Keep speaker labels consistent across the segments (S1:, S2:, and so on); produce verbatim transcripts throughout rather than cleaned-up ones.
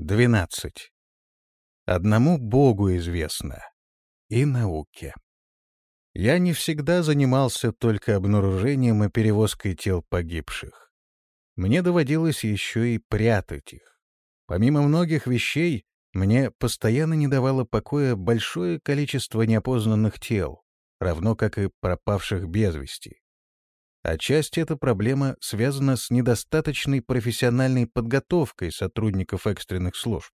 S1: Двенадцать. Одному Богу известно. И науке. Я не всегда занимался только обнаружением и перевозкой тел погибших. Мне доводилось еще и прятать их. Помимо многих вещей, мне постоянно не давало покоя большое количество неопознанных тел, равно как и пропавших без вести. Отчасти эта проблема связана с недостаточной профессиональной подготовкой сотрудников экстренных служб.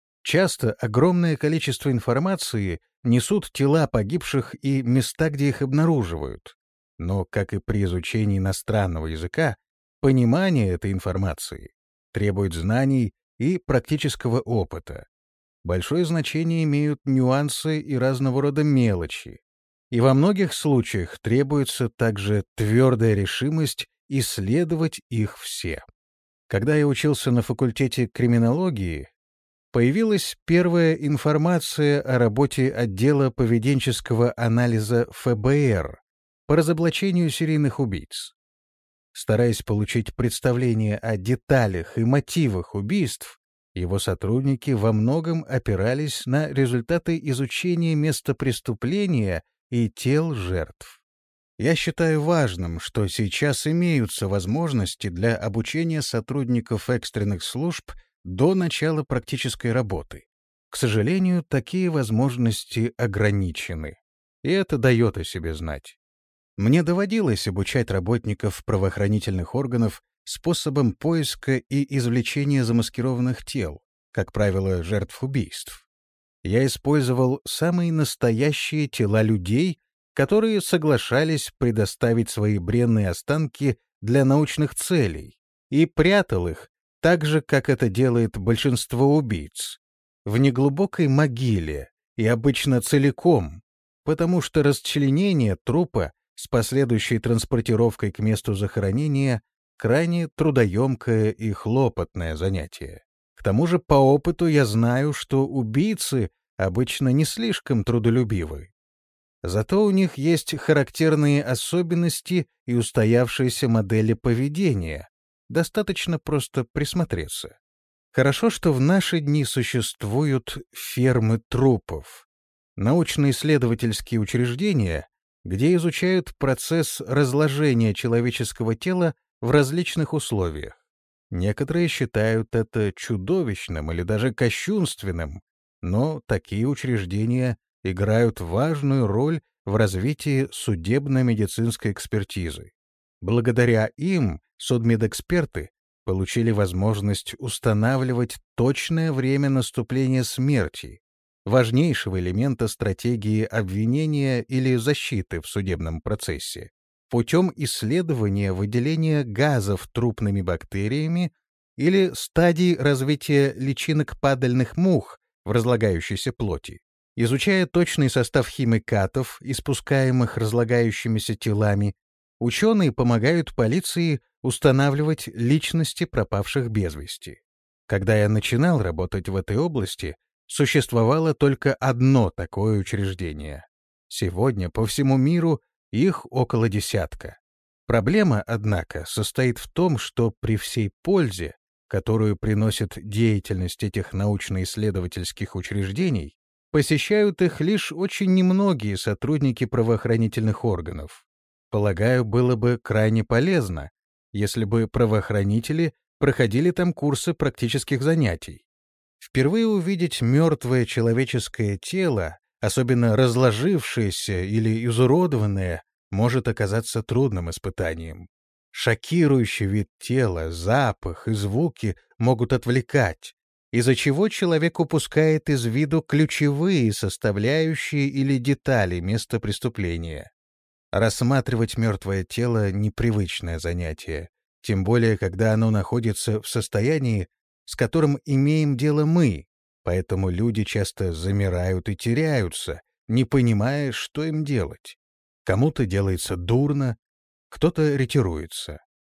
S1: Часто огромное количество информации несут тела погибших и места, где их обнаруживают. Но, как и при изучении иностранного языка, понимание этой информации требует знаний и практического опыта. Большое значение имеют нюансы и разного рода мелочи. И во многих случаях требуется также твердая решимость исследовать их все. Когда я учился на факультете криминологии, появилась первая информация о работе отдела поведенческого анализа эф бэ эр по разоблачению серийных убийц. Стараясь получить представление о деталях и мотивах убийств, его сотрудники во многом опирались на результаты изучения места преступления и тел жертв. Я считаю важным, что сейчас имеются возможности для обучения сотрудников экстренных служб до начала практической работы. К сожалению, такие возможности ограничены, и это дает о себе знать. Мне доводилось обучать работников правоохранительных органов способам поиска и извлечения замаскированных тел, как правило, жертв убийств. Я использовал самые настоящие тела людей, которые соглашались предоставить свои бренные останки для научных целей, и прятал их, так же, как это делает большинство убийц, в неглубокой могиле и обычно целиком, потому что расчленение трупа с последующей транспортировкой к месту захоронения крайне трудоемкое и хлопотное занятие. К тому же по опыту я знаю, что убийцы обычно не слишком трудолюбивы. Зато у них есть характерные особенности и устоявшиеся модели поведения. Достаточно просто присмотреться. Хорошо, что в наши дни существуют фермы трупов, научно-исследовательские учреждения, где изучают процесс разложения человеческого тела в различных условиях. Некоторые считают это чудовищным или даже кощунственным, но такие учреждения играют важную роль в развитии судебно-медицинской экспертизы. Благодаря им судмедэксперты получили возможность устанавливать точное время наступления смерти, важнейшего элемента стратегии обвинения или защиты в судебном процессе, путем исследования выделения газов трупными бактериями или стадий развития личинок падальных мух в разлагающейся плоти. Изучая точный состав химикатов, испускаемых разлагающимися телами, ученые помогают полиции устанавливать личности пропавших без вести. Когда я начинал работать в этой области, существовало только одно такое учреждение. Сегодня по всему миру их около десятка. Проблема, однако, состоит в том, что при всей пользе, которую приносит деятельность этих научно-исследовательских учреждений, посещают их лишь очень немногие сотрудники правоохранительных органов. Полагаю, было бы крайне полезно, если бы правоохранители проходили там курсы практических занятий. Впервые увидеть мертвое человеческое тело, особенно разложившееся или изуродованное, может оказаться трудным испытанием. Шокирующий вид тела, запах и звуки могут отвлекать, из-за чего человек упускает из виду ключевые составляющие или детали места преступления. Рассматривать мертвое тело — непривычное занятие, тем более, когда оно находится в состоянии, с которым имеем дело мы, поэтому люди часто замирают и теряются, не понимая, что им делать. Кому-то делается дурно, кто-то ретируется.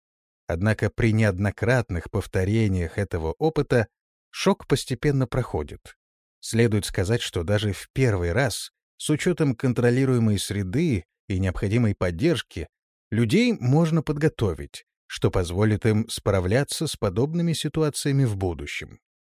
S1: Однако при неоднократных повторениях этого опыта шок постепенно проходит. Следует сказать, что даже в первый раз, с учетом контролируемой среды и необходимой поддержки, людей можно подготовить, что позволит им справляться с подобными ситуациями в будущем.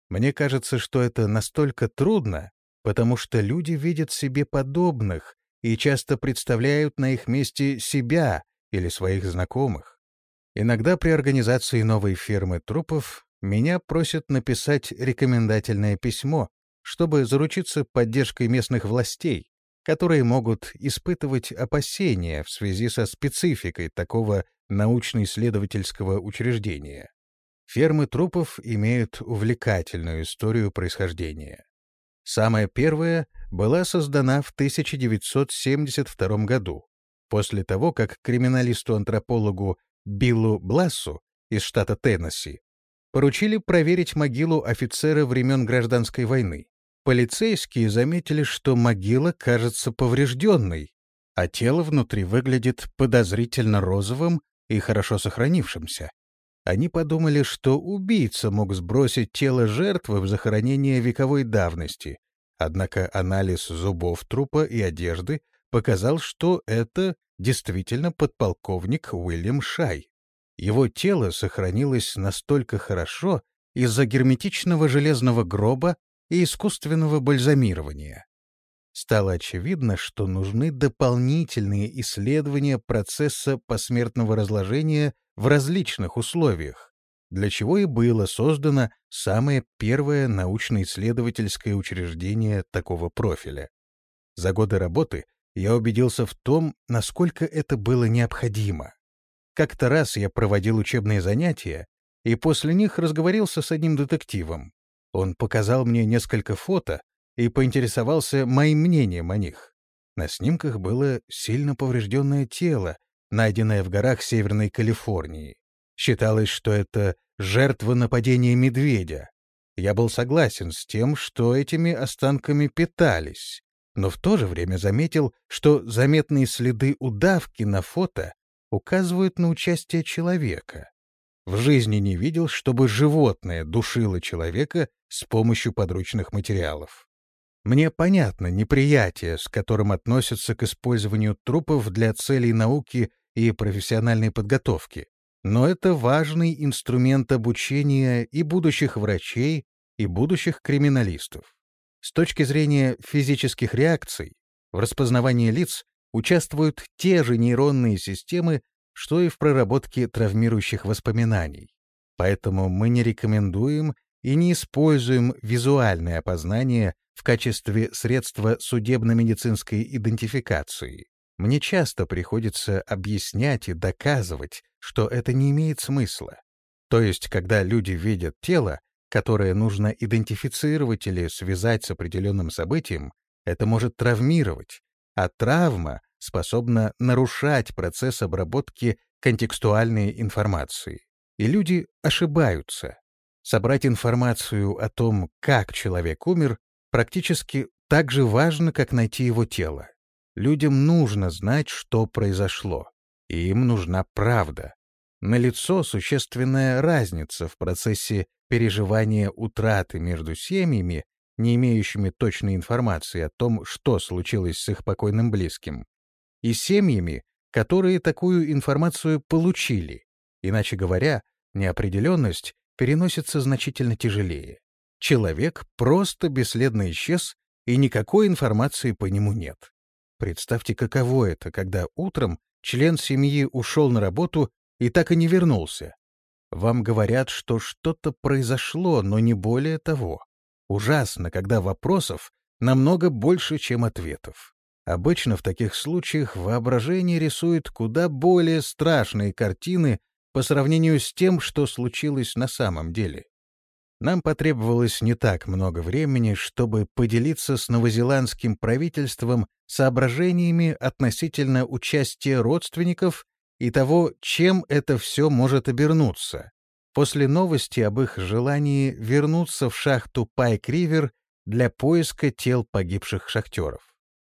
S1: Мне кажется, что это настолько трудно, потому что люди видят себе подобных и часто представляют на их месте себя или своих знакомых. Иногда при организации новой фермы трупов меня просят написать рекомендательное письмо, чтобы заручиться поддержкой местных властей, которые могут испытывать опасения в связи со спецификой такого научно-исследовательского учреждения. Фермы трупов имеют увлекательную историю происхождения. Самая первая была создана в тысяча девятьсот семьдесят втором году, после того, как криминалисту-антропологу Биллу Блассу из штата Теннесси поручили проверить могилу офицера времен Гражданской войны. Полицейские заметили, что могила кажется поврежденной, а тело внутри выглядит подозрительно розовым и хорошо сохранившимся. Они подумали, что убийца мог сбросить тело жертвы в захоронение вековой давности, однако анализ зубов трупа и одежды показал, что это действительно подполковник Уильям Шай. Его тело сохранилось настолько хорошо из-за герметичного железного гроба и искусственного бальзамирования. Стало очевидно, что нужны дополнительные исследования процесса посмертного разложения в различных условиях, для чего и было создано самое первое научно-исследовательское учреждение такого профиля. За годы работы я убедился в том, насколько это было необходимо. Как-то раз я проводил учебные занятия, и после них разговорился с одним детективом. Он показал мне несколько фото и поинтересовался моим мнением о них. На снимках было сильно поврежденное тело, найденное в горах Северной Калифорнии. Считалось, что это жертва нападения медведя. Я был согласен с тем, что этими останками питались, но в то же время заметил, что заметные следы удавки на фото указывают на участие человека. В жизни не видел, чтобы животное душило человека с помощью подручных материалов. Мне понятно неприятие, с которым относятся к использованию трупов для целей науки и профессиональной подготовки, но это важный инструмент обучения и будущих врачей, и будущих криминалистов. С точки зрения физических реакций, в распознавании лиц участвуют те же нейронные системы, что и в проработке травмирующих воспоминаний. Поэтому мы не рекомендуем и не используем визуальное опознание в качестве средства судебно-медицинской идентификации. Мне часто приходится объяснять и доказывать, что это не имеет смысла. То есть, когда люди видят тело, которое нужно идентифицировать или связать с определенным событием, это может травмировать, а травма способна нарушать процесс обработки контекстуальной информации. И люди ошибаются. Собрать информацию о том, как человек умер, практически так же важно, как найти его тело. Людям нужно знать, что произошло, и им нужна правда. Налицо существенная разница в процессе переживания утраты между семьями, не имеющими точной информации о том, что случилось с их покойным близким, и семьями, которые такую информацию получили. Иначе говоря, неопределенность переносится значительно тяжелее. Человек просто бесследно исчез, и никакой информации по нему нет. Представьте, каково это, когда утром член семьи ушел на работу и так и не вернулся. Вам говорят, что что-то произошло, но не более того. Ужасно, когда вопросов намного больше, чем ответов. Обычно в таких случаях воображение рисует куда более страшные картины по сравнению с тем, что случилось на самом деле. Нам потребовалось не так много времени, чтобы поделиться с новозеландским правительством соображениями относительно участия родственников и того, чем это все может обернуться, после новости об их желании вернуться в шахту Пайк-Ривер для поиска тел погибших шахтеров.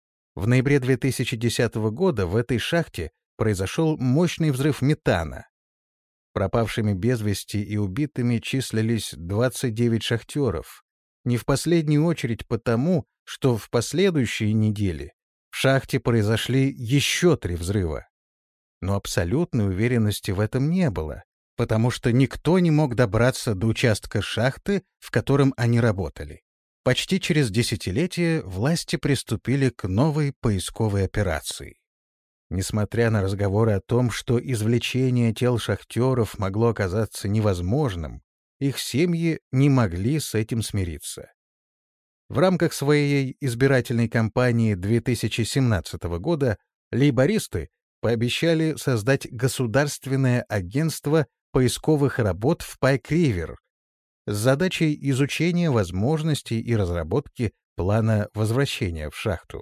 S1: В ноябре две тысячи десятого года в этой шахте произошел мощный взрыв метана. Пропавшими без вести и убитыми числились двадцать девять шахтеров, не в последнюю очередь потому, что в последующие недели в шахте произошли еще три взрыва. Но абсолютной уверенности в этом не было, потому что никто не мог добраться до участка шахты, в котором они работали. Почти через десятилетие власти приступили к новой поисковой операции. Несмотря на разговоры о том, что извлечение тел шахтеров могло оказаться невозможным, их семьи не могли с этим смириться. В рамках своей избирательной кампании две тысячи семнадцатого года лейбористы пообещали создать государственное агентство поисковых работ в Пайк-Ривер с задачей изучения возможностей и разработки плана возвращения в шахту.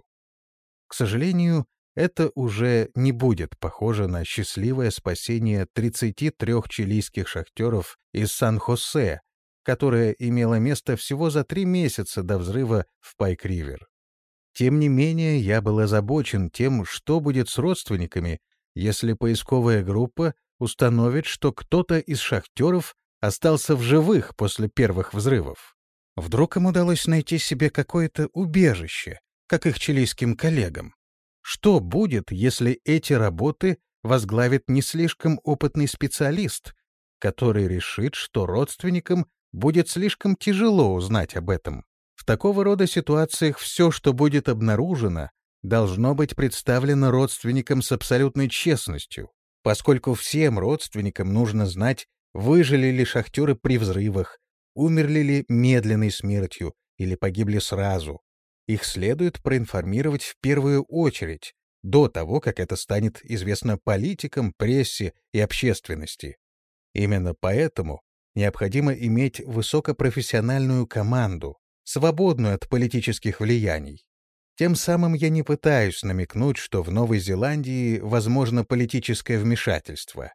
S1: К сожалению, это уже не будет похоже на счастливое спасение тридцати трёх чилийских шахтеров из Сан-Хосе, которое имело место всего за три месяца до взрыва в Пайк-Ривер. Тем не менее, я был озабочен тем, что будет с родственниками, если поисковая группа установит, что кто-то из шахтеров остался в живых после первых взрывов. Вдруг им удалось найти себе какое-то убежище, как их чилийским коллегам. Что будет, если эти работы возглавит не слишком опытный специалист, который решит, что родственникам будет слишком тяжело узнать об этом? В такого рода ситуациях все, что будет обнаружено, должно быть представлено родственникам с абсолютной честностью, поскольку всем родственникам нужно знать, выжили ли шахтеры при взрывах, умерли ли медленной смертью или погибли сразу. Их следует проинформировать в первую очередь, до того, как это станет известно политикам, прессе и общественности. Именно поэтому необходимо иметь высокопрофессиональную команду, свободную от политических влияний. Тем самым я не пытаюсь намекнуть, что в Новой Зеландии возможно политическое вмешательство.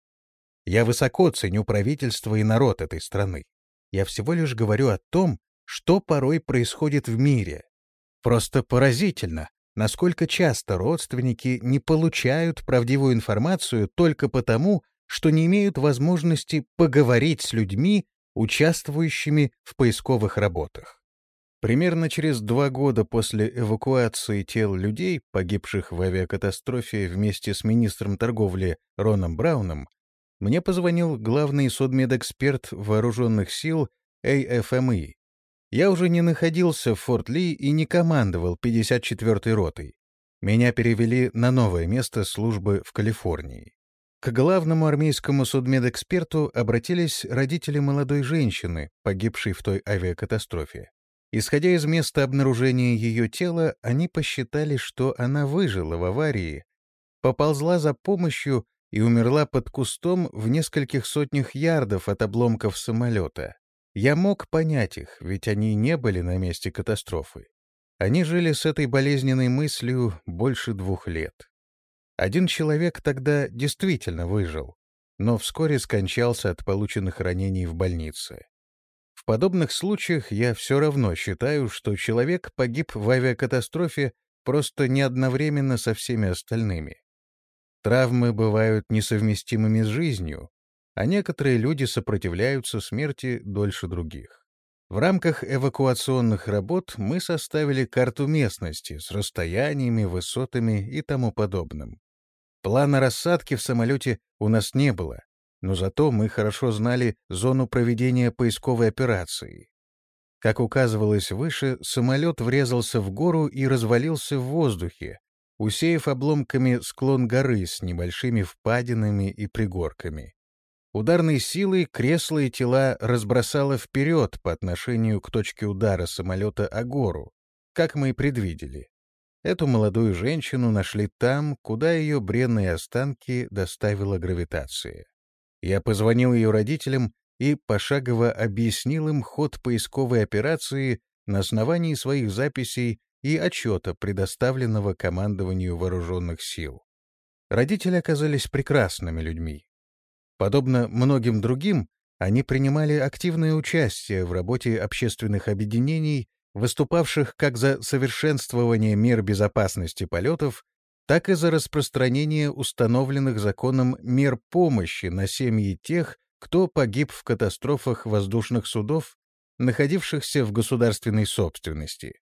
S1: Я высоко ценю правительство и народ этой страны. Я всего лишь говорю о том, что порой происходит в мире. Просто поразительно, насколько часто родственники не получают правдивую информацию только потому, что не имеют возможности поговорить с людьми, участвующими в поисковых работах. Примерно через два года после эвакуации тел людей, погибших в авиакатастрофе вместе с министром торговли Роном Брауном, мне позвонил главный судмедэксперт вооруженных сил эй эф эм и. Я уже не находился в Форт Ли и не командовал пятьдесят четвёртой ротой. Меня перевели на новое место службы в Калифорнии. К главному армейскому судмедэксперту обратились родители молодой женщины, погибшей в той авиакатастрофе. Исходя из места обнаружения ее тела, они посчитали, что она выжила в аварии, поползла за помощью и умерла под кустом в нескольких сотнях ярдов от обломков самолета. Я мог понять их, ведь они не были на месте катастрофы. Они жили с этой болезненной мыслью больше двух лет. Один человек тогда действительно выжил, но вскоре скончался от полученных ранений в больнице. В подобных случаях я все равно считаю, что человек погиб в авиакатастрофе просто не одновременно со всеми остальными. Травмы бывают несовместимыми с жизнью, а некоторые люди сопротивляются смерти дольше других. В рамках эвакуационных работ мы составили карту местности с расстояниями, высотами и тому подобным. Плана рассадки в самолете у нас не было, но зато мы хорошо знали зону проведения поисковой операции. Как указывалось выше, самолет врезался в гору и развалился в воздухе, усеяв обломками склон горы с небольшими впадинами и пригорками. Ударной силой кресла и тела разбросало вперед по отношению к точке удара самолета о гору, как мы и предвидели. Эту молодую женщину нашли там, куда ее бренные останки доставила гравитация. Я позвонил ее родителям и пошагово объяснил им ход поисковой операции на основании своих записей и отчета, предоставленного командованию вооруженных сил. Родители оказались прекрасными людьми. Подобно многим другим, они принимали активное участие в работе общественных объединений, выступавших как за совершенствование мер безопасности полетов, так и за распространение установленных законом мер помощи на семьи тех, кто погиб в катастрофах воздушных судов, находившихся в государственной собственности.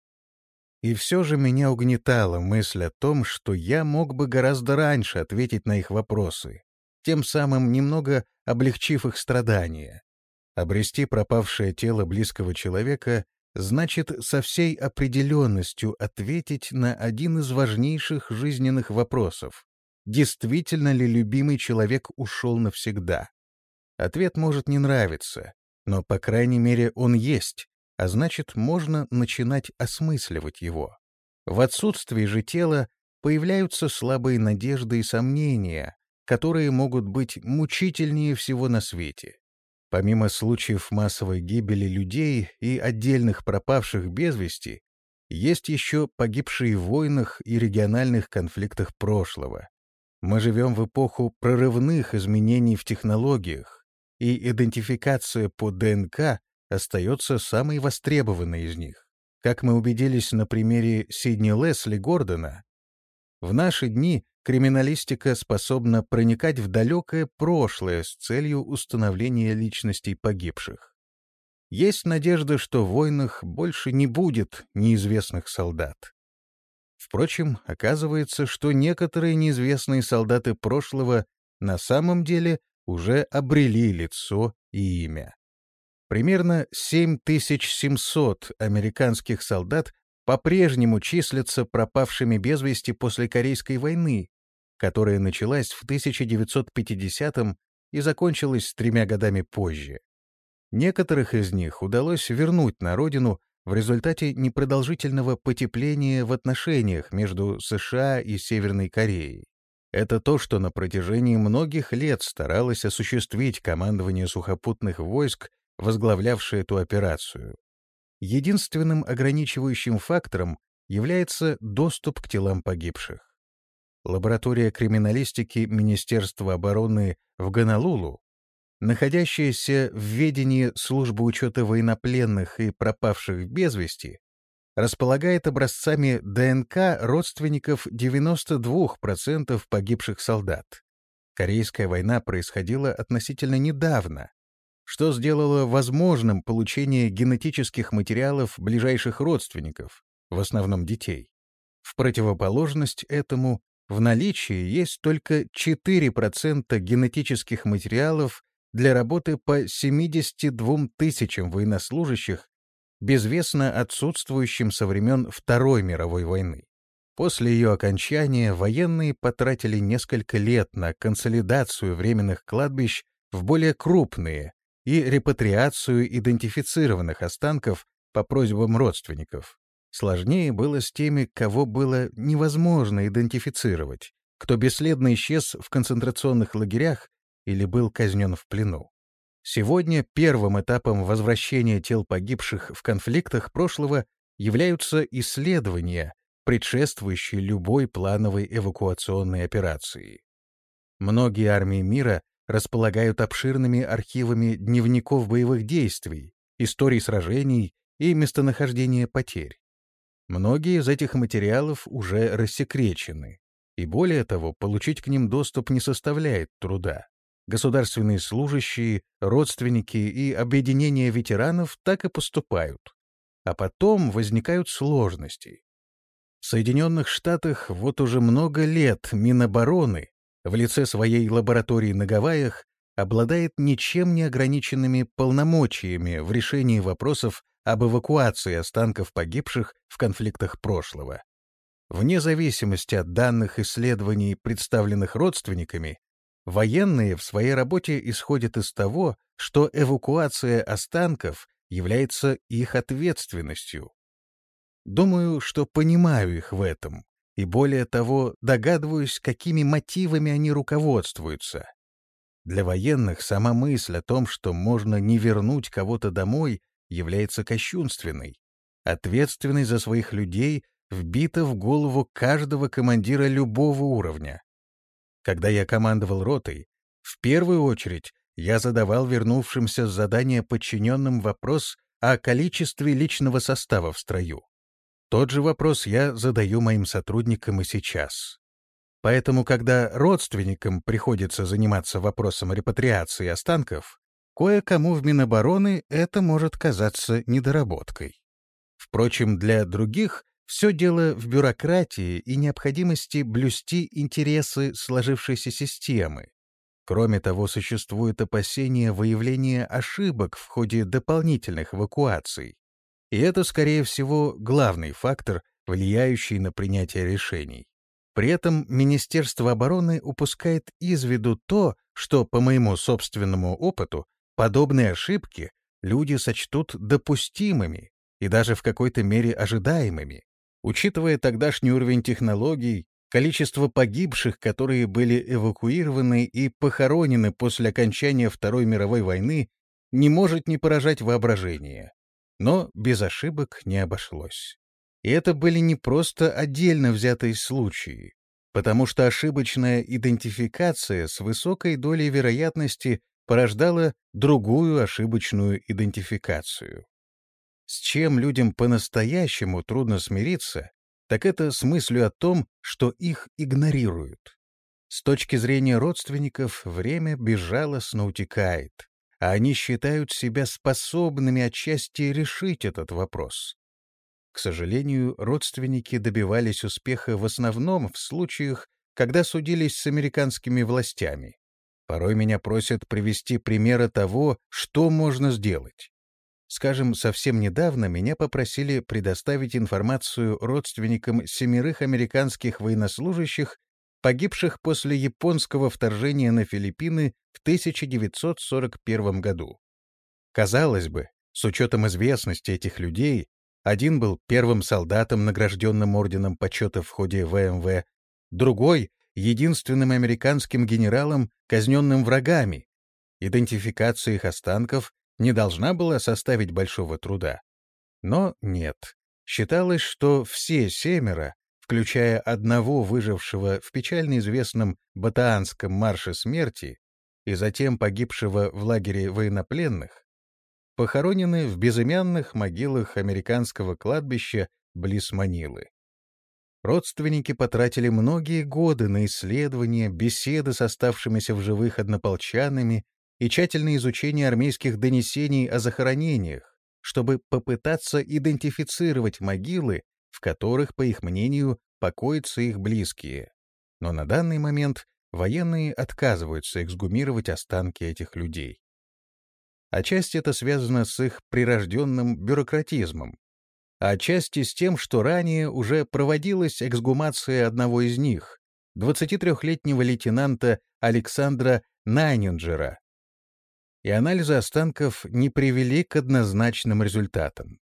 S1: И все же меня угнетала мысль о том, что я мог бы гораздо раньше ответить на их вопросы. тем самым немного облегчив их страдания. Обрести пропавшее тело близкого человека значит со всей определенностью ответить на один из важнейших жизненных вопросов: действительно ли любимый человек ушел навсегда? Ответ может не нравиться, но, по крайней мере, он есть, а значит, можно начинать осмысливать его. В отсутствии же тела появляются слабые надежды и сомнения, которые могут быть мучительнее всего на свете. Помимо случаев массовой гибели людей и отдельных пропавших без вести, есть еще погибшие в войнах и региональных конфликтах прошлого. Мы живем в эпоху прорывных изменений в технологиях, и идентификация по ДНК остается самой востребованной из них. Как мы убедились на примере Сидни Лесли Гордона, в наши дни криминалистика способна проникать в далекое прошлое с целью установления личностей погибших. Есть надежда, что в войнах больше не будет неизвестных солдат. Впрочем, оказывается, что некоторые неизвестные солдаты прошлого на самом деле уже обрели лицо и имя. Примерно семь тысяч семьсот американских солдат по-прежнему числятся пропавшими без вести после Корейской войны, которая началась в тысяча девятьсот пятидесятом и закончилась тремя годами позже. Некоторых из них удалось вернуть на родину в результате непродолжительного потепления в отношениях между США и Северной Кореей. Это то, что на протяжении многих лет старалось осуществить командование сухопутных войск, возглавлявшее эту операцию. Единственным ограничивающим фактором является доступ к телам погибших. Лаборатория криминалистики Министерства обороны в Гонолулу, находящаяся в ведении Службы учета военнопленных и пропавших без вести, располагает образцами ДНК родственников девяноста двух процентов погибших солдат. Корейская война происходила относительно недавно, что сделало возможным получение генетических материалов ближайших родственников, в основном детей. В противоположность этому, в наличии есть только четыре процента генетических материалов для работы по семидесяти двум тысячам военнослужащих, безвестно отсутствующим со времен Второй мировой войны. После ее окончания военные потратили несколько лет на консолидацию временных кладбищ в более крупные и репатриацию идентифицированных останков по просьбам родственников. Сложнее было с теми, кого было невозможно идентифицировать, кто бесследно исчез в концентрационных лагерях или был казнен в плену. Сегодня первым этапом возвращения тел погибших в конфликтах прошлого являются исследования, предшествующие любой плановой эвакуационной операции. Многие армии мира располагают обширными архивами дневников боевых действий, историй сражений и местонахождения потерь. Многие из этих материалов уже рассекречены, и более того, получить к ним доступ не составляет труда. Государственные служащие, родственники и объединения ветеранов так и поступают. А потом возникают сложности. В Соединенных Штатах вот уже много лет Минобороны в лице своей лаборатории на Гавайях обладает ничем не ограниченными полномочиями в решении вопросов об эвакуации останков погибших в конфликтах прошлого. Вне зависимости от данных исследований, представленных родственниками, военные в своей работе исходят из того, что эвакуация останков является их ответственностью. Думаю, что понимаю их в этом, и более того, догадываюсь, какими мотивами они руководствуются. Для военных сама мысль о том, что можно не вернуть кого-то домой, является кощунственной. Ответственность за своих людей вбита в голову каждого командира любого уровня. Когда я командовал ротой, в первую очередь я задавал вернувшимся с задания подчиненным вопрос о количестве личного состава в строю. Тот же вопрос я задаю моим сотрудникам и сейчас. Поэтому, когда родственникам приходится заниматься вопросом репатриации останков, кое-кому в Минобороны это может казаться недоработкой. Впрочем, для других все дело в бюрократии и необходимости блюсти интересы сложившейся системы. Кроме того, существует опасение выявления ошибок в ходе дополнительных эвакуаций. И это, скорее всего, главный фактор, влияющий на принятие решений. При этом Министерство обороны упускает из виду то, что, по моему собственному опыту, подобные ошибки люди сочтут допустимыми и даже в какой-то мере ожидаемыми. Учитывая тогдашний уровень технологий, количество погибших, которые были эвакуированы и похоронены после окончания Второй мировой войны, не может не поражать воображение. Но без ошибок не обошлось. И это были не просто отдельно взятые случаи, потому что ошибочная идентификация с высокой долей вероятности порождала другую ошибочную идентификацию. С чем людям по-настоящему трудно смириться, так это с мыслью о том, что их игнорируют. С точки зрения родственников время безжалостно утекает, а они считают себя способными отчасти решить этот вопрос. К сожалению, родственники добивались успеха в основном в случаях, когда судились с американскими властями. Порой меня просят привести примеры того, что можно сделать. Скажем, совсем недавно меня попросили предоставить информацию родственникам семерых американских военнослужащих, погибших после японского вторжения на Филиппины в тысяча девятьсот сорок первом году. Казалось бы, с учетом известности этих людей, один был первым солдатом, награжденным орденом почета в ходе вэ эм вэ, другой — единственным американским генералом, казненным врагами. Идентификация их останков не должна была составить большого труда. Но нет. Считалось, что все семеро, включая одного выжившего в печально известном Батаанском марше смерти и затем погибшего в лагере военнопленных, похоронены в безымянных могилах американского кладбища близ Манилы. Родственники потратили многие годы на исследования, беседы с оставшимися в живых однополчанами и тщательное изучение армейских донесений о захоронениях, чтобы попытаться идентифицировать могилы, в которых, по их мнению, покоятся их близкие. Но на данный момент военные отказываются эксгумировать останки этих людей. Отчасти это связано с их прирожденным бюрократизмом, а отчасти с тем, что ранее уже проводилась эксгумация одного из них, двадцатитрёхлетнего лейтенанта Александра Найнинджера, и анализы останков не привели к однозначным результатам.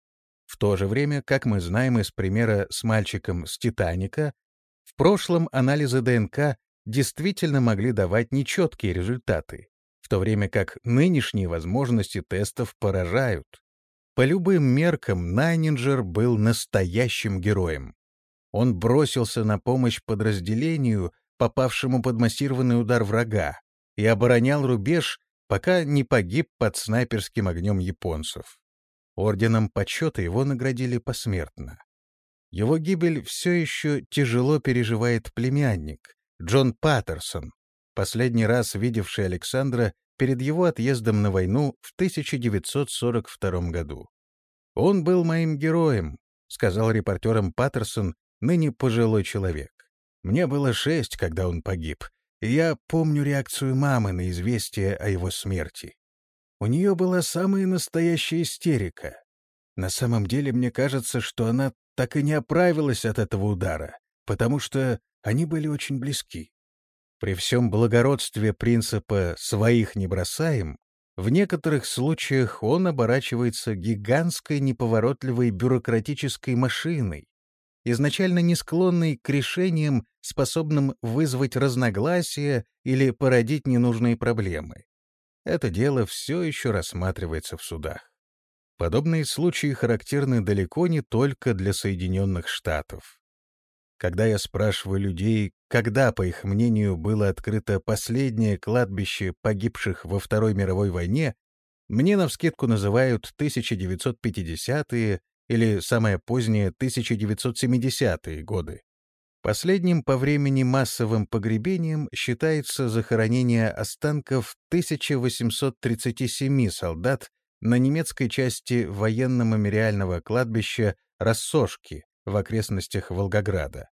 S1: В то же время, как мы знаем из примера с мальчиком с «Титаника», в прошлом анализы дэ эн ка действительно могли давать нечеткие результаты, в то время как нынешние возможности тестов поражают. По любым меркам Найнинджер был настоящим героем. Он бросился на помощь подразделению, попавшему под массированный удар врага, и оборонял рубеж, пока не погиб под снайперским огнем японцев. Орденом почета его наградили посмертно. Его гибель все еще тяжело переживает племянник, Джон Паттерсон, последний раз видевший Александра перед его отъездом на войну в тысяча девятьсот сорок втором году. «Он был моим героем», — сказал репортерам Паттерсон, ныне пожилой человек. «Мне было шесть, когда он погиб, и я помню реакцию мамы на известие о его смерти. У нее была самая настоящая истерика. На самом деле, мне кажется, что она так и не оправилась от этого удара, потому что они были очень близки». При всем благородстве принципа «своих не бросаем», в некоторых случаях он оборачивается гигантской неповоротливой бюрократической машиной, изначально не склонной к решениям, способным вызвать разногласия или породить ненужные проблемы. Это дело все еще рассматривается в судах. Подобные случаи характерны далеко не только для Соединенных Штатов. Когда я спрашиваю людей, когда, по их мнению, было открыто последнее кладбище погибших во Второй мировой войне, мне навскидку называют тысяча девятьсот пятидесятые или самое позднее тысяча девятьсот семидесятые годы. Последним по времени массовым погребением считается захоронение останков тысяча восемьсот тридцати семи солдат на немецкой части военно-мемориального кладбища Рассошки в окрестностях Волгограда.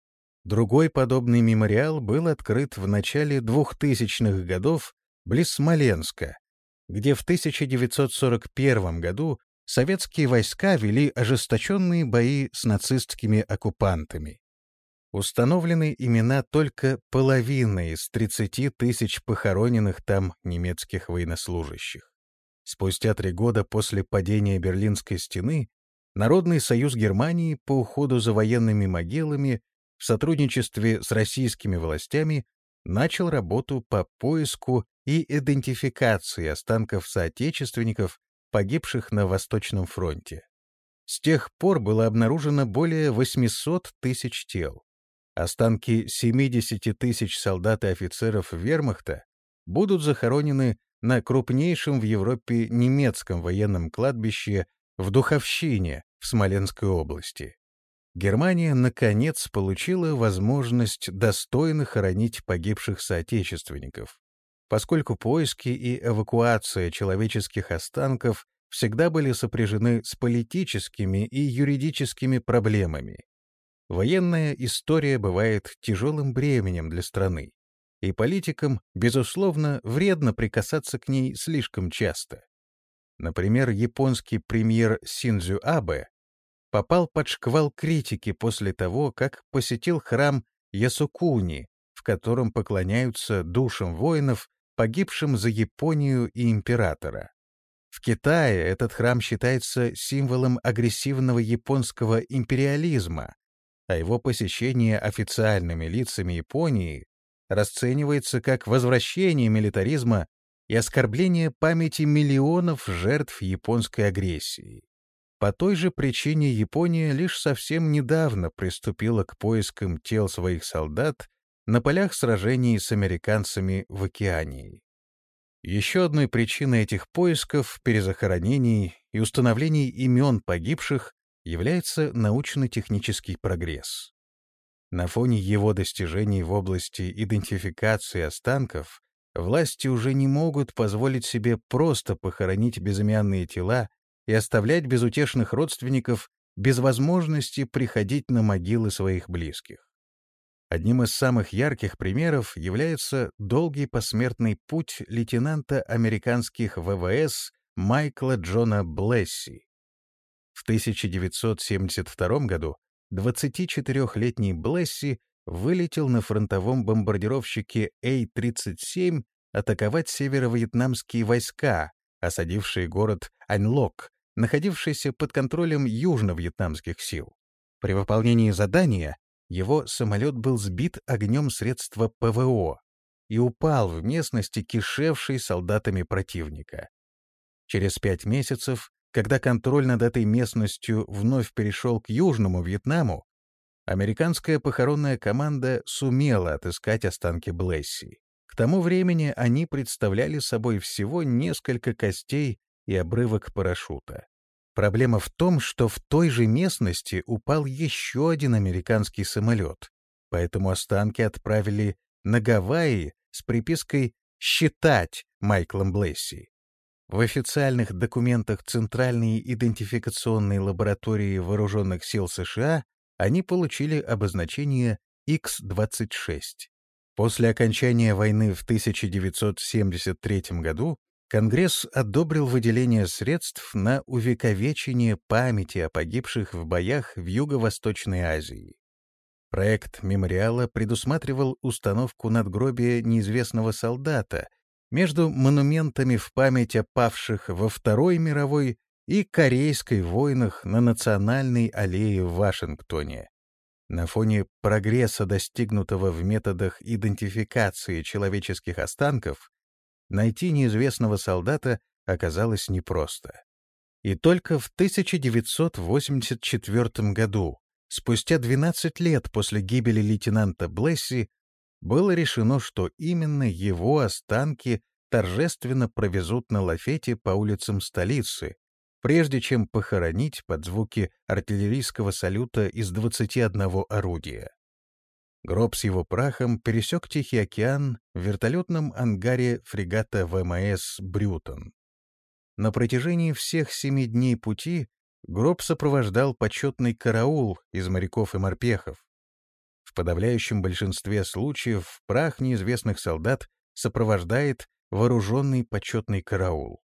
S1: Другой подобный мемориал был открыт в начале двухтысячных годов близ Смоленска, где в тысяча девятьсот сорок первом году советские войска вели ожесточенные бои с нацистскими оккупантами. Установлены имена только половины из тридцати тысяч похороненных там немецких военнослужащих. Спустя три года после падения Берлинской стены Народный союз Германии по уходу за военными могилами в сотрудничестве с российскими властями начал работу по поиску и идентификации останков соотечественников, погибших на Восточном фронте. С тех пор было обнаружено более восьмисот тысяч тел. Останки семидесяти тысяч солдат и офицеров вермахта будут захоронены на крупнейшем в Европе немецком военном кладбище в Духовщине в Смоленской области. Германия, наконец, получила возможность достойно хоронить погибших соотечественников, поскольку поиски и эвакуация человеческих останков всегда были сопряжены с политическими и юридическими проблемами. Военная история бывает тяжелым бременем для страны, и политикам, безусловно, вредно прикасаться к ней слишком часто. Например, японский премьер Синдзю Абэ попал под шквал критики после того, как посетил храм Ясукуни, в котором поклоняются душам воинов, погибшим за Японию и императора. В Китае этот храм считается символом агрессивного японского империализма, а его посещение официальными лицами Японии расценивается как возвращение милитаризма и оскорбление памяти миллионов жертв японской агрессии. По той же причине Япония лишь совсем недавно приступила к поискам тел своих солдат на полях сражений с американцами в Океании. Еще одной причиной этих поисков, перезахоронений и установлений имен погибших является научно-технический прогресс. На фоне его достижений в области идентификации останков власти уже не могут позволить себе просто похоронить безымянные тела и оставлять безутешных родственников без возможности приходить на могилы своих близких. Одним из самых ярких примеров является долгий посмертный путь лейтенанта американских вэ вэ эс Майкла Джона Блесси. В тысяча девятьсот семьдесят втором году двадцатичетырёхлетний Блесси вылетел на фронтовом бомбардировщике А тридцать семь атаковать северо-вьетнамские войска, осадившие город Аньлок, находившийся под контролем южно-вьетнамских сил. При выполнении задания его самолет был сбит огнем средства пэ вэ о и упал в местности, кишевшей солдатами противника. Через пять месяцев, когда контроль над этой местностью вновь перешел к Южному Вьетнаму, американская похоронная команда сумела отыскать останки Блесси. К тому времени они представляли собой всего несколько костей и обрывок парашюта. Проблема в том, что в той же местности упал еще один американский самолет, поэтому останки отправили на Гавайи с припиской «считать» Майклом Блесси. В официальных документах Центральной идентификационной лаборатории Вооруженных сил США они получили обозначение икс двадцать шесть. После окончания войны в тысяча девятьсот семьдесят третьем году Конгресс одобрил выделение средств на увековечение памяти о погибших в боях в Юго-Восточной Азии. Проект мемориала предусматривал установку надгробия неизвестного солдата между монументами в память о павших во Второй мировой и Корейской войнах на Национальной аллее в Вашингтоне. На фоне прогресса, достигнутого в методах идентификации человеческих останков, найти неизвестного солдата оказалось непросто. И только в тысяча девятьсот восемьдесят четвёртом году, спустя двенадцать лет после гибели лейтенанта Блесси, было решено, что именно его останки торжественно провезут на лафете по улицам столицы, прежде чем похоронить под звуки артиллерийского салюта из двадцати одного орудия. Гроб с его прахом пересек Тихий океан в вертолетном ангаре фрегата вэ эм эс «Брютон». На протяжении всех семи дней пути гроб сопровождал почетный караул из моряков и морпехов. В В подавляющем большинстве случаев прах неизвестных солдат сопровождает вооруженный почетный караул.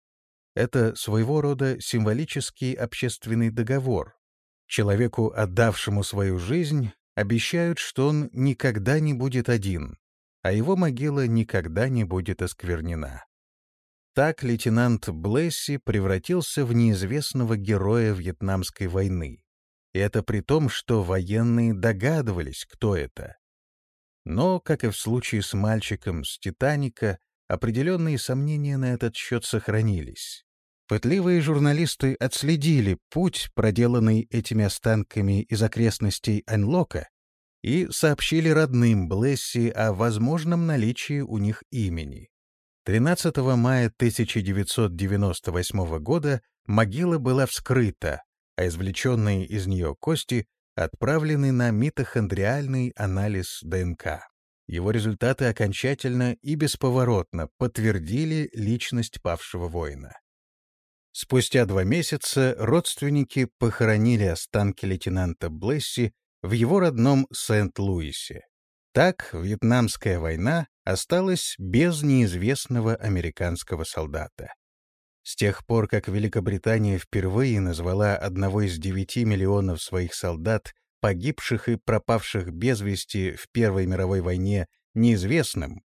S1: Это своего рода символический общественный договор. Человеку, отдавшему свою жизнь, обещают, что он никогда не будет один, а его могила никогда не будет осквернена. Так лейтенант Блесси превратился в неизвестного героя Вьетнамской войны. И это при том, что военные догадывались, кто это. Но, как и в случае с мальчиком с «Титаника», определенные сомнения на этот счет сохранились. Пытливые журналисты отследили путь, проделанный этими останками из окрестностей Анлока, и сообщили родным Блесси о возможном наличии у них имени. тринадцатого мая тысяча девятьсот девяносто восьмого года могила была вскрыта, а извлеченные из нее кости отправлены на митохондриальный анализ ДНК. Его результаты окончательно и бесповоротно подтвердили личность павшего воина. Спустя два месяца родственники похоронили останки лейтенанта Блесси в его родном Сент-Луисе. Так Вьетнамская война осталась без неизвестного американского солдата. С тех пор, как Великобритания впервые назвала одного из девяти миллионов своих солдат, погибших и пропавших без вести в Первой мировой войне, неизвестным,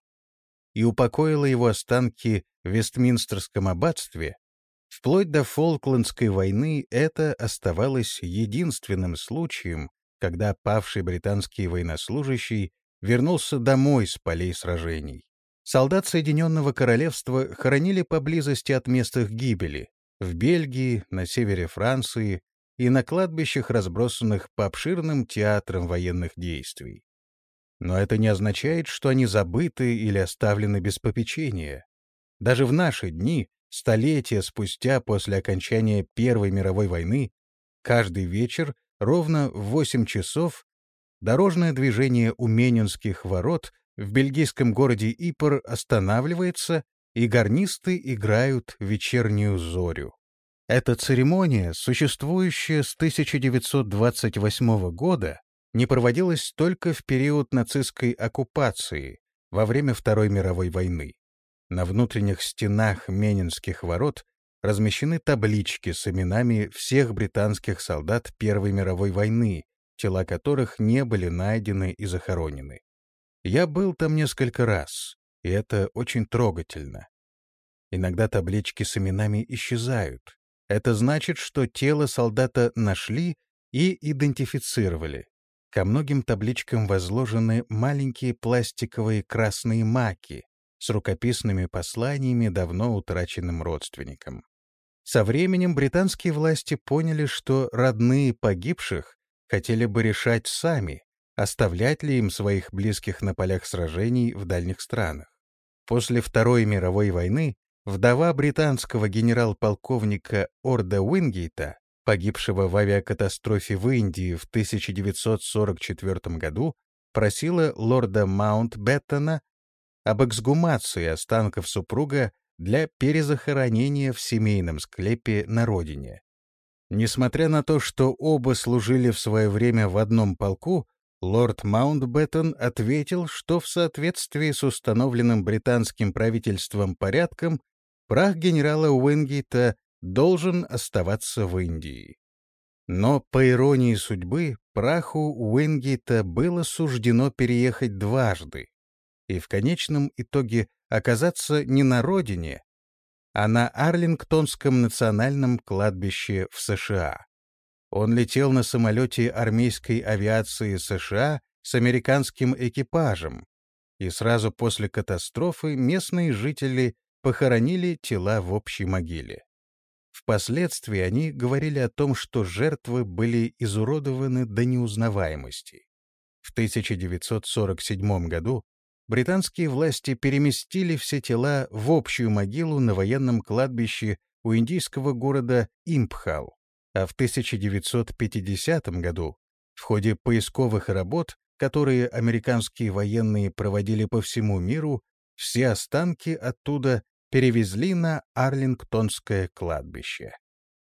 S1: и упокоила его останки в Вестминстерском аббатстве, вплоть до Фолклендской войны это оставалось единственным случаем, когда павший британский военнослужащий вернулся домой с полей сражений. Солдат Соединенного Королевства хоронили поблизости от мест их гибели, в Бельгии, на севере Франции и на кладбищах, разбросанных по обширным театрам военных действий. Но это не означает, что они забыты или оставлены без попечения. Даже в наши дни, столетия спустя после окончания Первой мировой войны, каждый вечер ровно в восемь часов дорожное движение у Менинских ворот в бельгийском городе Ипр останавливается, и гарнисты играют вечернюю зорю. Эта церемония, существующая с тысяча девятьсот двадцать восьмого года, не проводилась только в период нацистской оккупации, во время Второй мировой войны. На внутренних стенах Менинских ворот размещены таблички с именами всех британских солдат Первой мировой войны, тела которых не были найдены и захоронены. Я был там несколько раз, и это очень трогательно. Иногда таблички с именами исчезают. Это значит, что тело солдата нашли и идентифицировали. Ко многим табличкам возложены маленькие пластиковые красные маки с рукописными посланиями давно утраченным родственникам. Со временем британские власти поняли, что родные погибших хотели бы решать сами, оставлять ли им своих близких на полях сражений в дальних странах. После Второй мировой войны вдова британского генерал-полковника Орда Уингейта, погибшего в авиакатастрофе в Индии в тысяча девятьсот сорок четвёртом году, просила лорда Маунтбеттена об эксгумации останков супруга для перезахоронения в семейном склепе на родине. Несмотря на то, что оба служили в свое время в одном полку, лорд Маунтбеттен ответил, что в соответствии с установленным британским правительством порядком прах генерала Уингейта должен оставаться в Индии. Но, по иронии судьбы, праху Уингейта было суждено переехать дважды и в конечном итоге оказаться не на родине, а на Арлингтонском национальном кладбище в США. Он летел на самолете армейской авиации США с американским экипажем, и сразу после катастрофы местные жители похоронили тела в общей могиле. Впоследствии они говорили о том, что жертвы были изуродованы до неузнаваемости. В тысяча девятьсот сорок седьмом году британские власти переместили все тела в общую могилу на военном кладбище у индийского города Импхал, а в тысяча девятьсот пятидесятом году в ходе поисковых работ, которые американские военные проводили по всему миру, все останки оттуда перевезли на Арлингтонское кладбище.